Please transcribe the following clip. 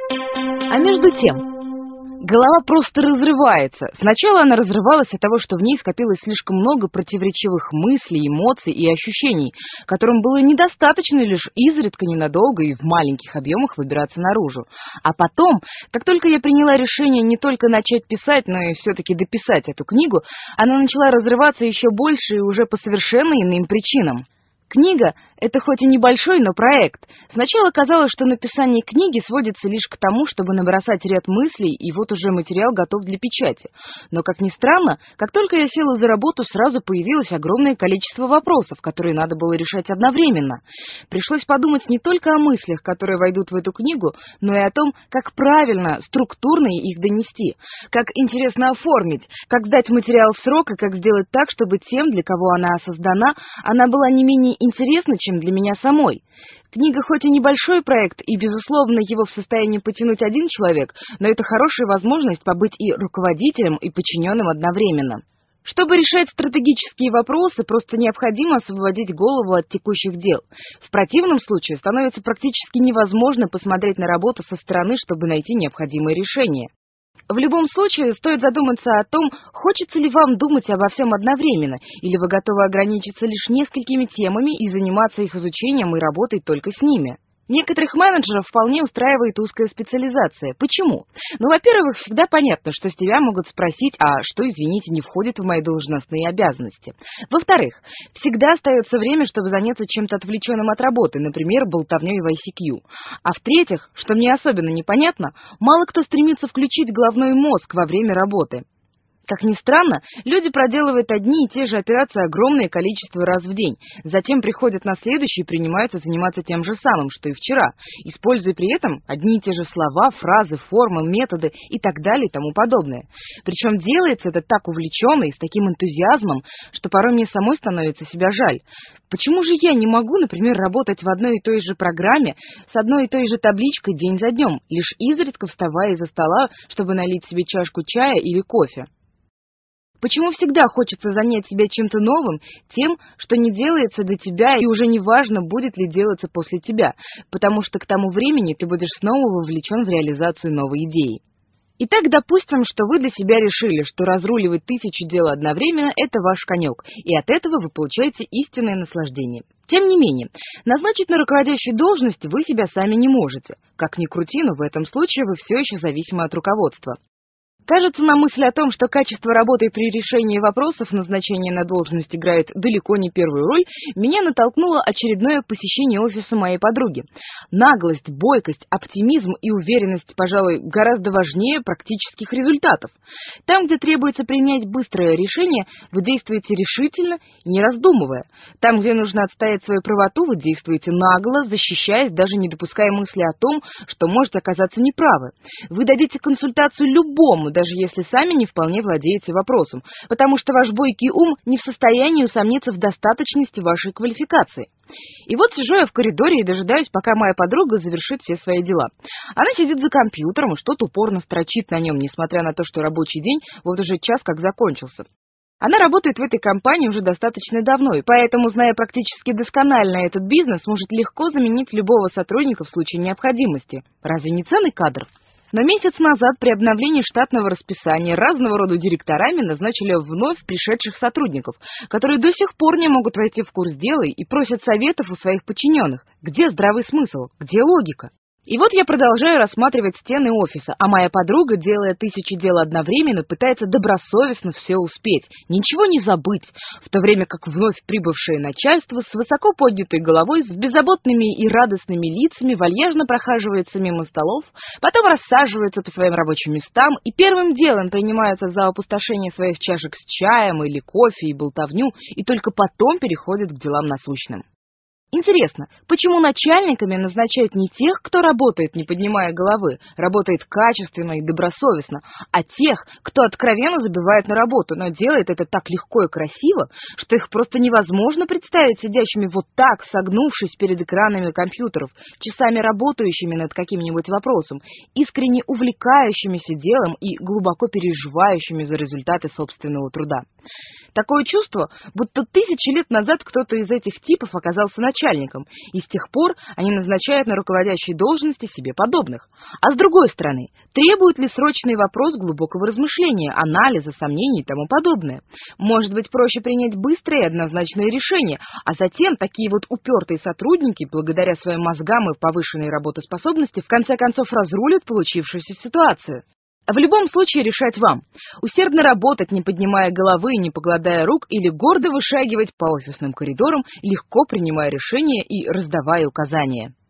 А между тем, голова просто разрывается. Сначала она разрывалась от того, что в ней скопилось слишком много противоречивых мыслей, эмоций и ощущений, которым было недостаточно лишь изредка, ненадолго и в маленьких объемах выбираться наружу. А потом, как только я приняла решение не только начать писать, но и все-таки дописать эту книгу, она начала разрываться еще больше и уже по совершенно иным причинам. Книга — это хоть и небольшой, но проект. Сначала казалось, что написание книги сводится лишь к тому, чтобы набросать ряд мыслей, и вот уже материал готов для печати. Но, как ни странно, как только я села за работу, сразу появилось огромное количество вопросов, которые надо было решать одновременно. Пришлось подумать не только о мыслях, которые войдут в эту книгу, но и о том, как правильно, структурно их донести, как интересно оформить, как сдать материал в срок и как сделать так, чтобы тем, для кого она создана, она была не менее интересна, чем для меня самой. Книга хоть и небольшой проект, и, безусловно, его в состоянии потянуть один человек, но это хорошая возможность побыть и руководителем, и подчиненным одновременно. Чтобы решать стратегические вопросы, просто необходимо освободить голову от текущих дел. В противном случае становится практически невозможно посмотреть на работу со стороны, чтобы найти необходимые решения. В любом случае, стоит задуматься о том, хочется ли вам думать обо всем одновременно, или вы готовы ограничиться лишь несколькими темами и заниматься их изучением и работой только с ними. Некоторых менеджеров вполне устраивает узкая специализация. Почему? Ну, во-первых, всегда понятно, что с тебя могут спросить, а что, извините, не входит в мои должностные обязанности. Во-вторых, всегда остается время, чтобы заняться чем-то отвлеченным от работы, например, болтовней в ICQ. А в-третьих, что мне особенно непонятно, мало кто стремится включить головной мозг во время работы. Как ни странно, люди проделывают одни и те же операции огромное количество раз в день, затем приходят на следующий и принимаются заниматься тем же самым, что и вчера, используя при этом одни и те же слова, фразы, формы, методы и так далее и тому подобное. Причем делается это так увлеченно и с таким энтузиазмом, что порой мне самой становится себя жаль. Почему же я не могу, например, работать в одной и той же программе, с одной и той же табличкой день за днем, лишь изредка вставая из-за стола, чтобы налить себе чашку чая или кофе? Почему всегда хочется занять себя чем-то новым, тем, что не делается до тебя, и уже не важно, будет ли делаться после тебя, потому что к тому времени ты будешь снова вовлечен в реализацию новой идеи. Итак, допустим, что вы для себя решили, что разруливать 1000 дел одновременно – это ваш конек, и от этого вы получаете истинное наслаждение. Тем не менее, назначить на руководящую должность вы себя сами не можете. Как ни крути, но в этом случае вы все еще зависимы от руководства. Кажется, на мысль о том, что качество работы при решении вопросов назначения на должность играет далеко не первую роль, меня натолкнуло очередное посещение офиса моей подруги. Наглость, бойкость, оптимизм и уверенность, пожалуй, гораздо важнее практических результатов. Там, где требуется принять быстрое решение, вы действуете решительно, не раздумывая. Там, где нужно отстоять свою правоту, вы действуете нагло, защищаясь, даже не допуская мысли о том, что можете оказаться неправы. Вы дадите консультацию любому, даже если сами не вполне владеете вопросом, потому что ваш бойкий ум не в состоянии усомниться в достаточности вашей квалификации. И вот сижу я в коридоре и дожидаюсь, пока моя подруга завершит все свои дела. Она сидит за компьютером и что-то упорно строчит на нем, несмотря на то, что рабочий день вот уже час как закончился. Она работает в этой компании уже достаточно давно, и поэтому, зная практически досконально этот бизнес, может легко заменить любого сотрудника в случае необходимости. Разве не ценный кадр? Но месяц назад при обновлении штатного расписания разного рода директорами назначили вновь пришедших сотрудников, которые до сих пор не могут войти в курс дела и просят советов у своих подчиненных. Где здравый смысл? Где логика? И вот я продолжаю рассматривать стены офиса, а моя подруга, делая 1000 дел одновременно, пытается добросовестно все успеть, ничего не забыть, в то время как вновь прибывшее начальство с высоко поднятой головой, с беззаботными и радостными лицами вальяжно прохаживается мимо столов, потом рассаживается по своим рабочим местам и первым делом принимается за опустошение своих чашек с чаем или кофе и болтовню, и только потом переходит к делам насущным. Интересно, почему начальниками назначают не тех, кто работает, не поднимая головы, работает качественно и добросовестно, а тех, кто откровенно забивает на работу, но делает это так легко и красиво, что их просто невозможно представить сидящими вот так, согнувшись перед экранами компьютеров, часами работающими над каким-нибудь вопросом, искренне увлекающимися делом и глубоко переживающими за результаты собственного труда. Такое чувство, будто тысячи лет назад кто-то из этих типов оказался начальником, и с тех пор они назначают на руководящие должности себе подобных. А с другой стороны, требует ли срочный вопрос глубокого размышления, анализа, сомнений и тому подобное? Может быть, проще принять быстрое и однозначное решение, а затем такие вот упертые сотрудники, благодаря своим мозгам и повышенной работоспособности, в конце концов разрулят получившуюся ситуацию. В любом случае решать вам. Усердно работать, не поднимая головы и не покладая рук, или гордо вышагивать по офисным коридорам, легко принимая решения и раздавая указания.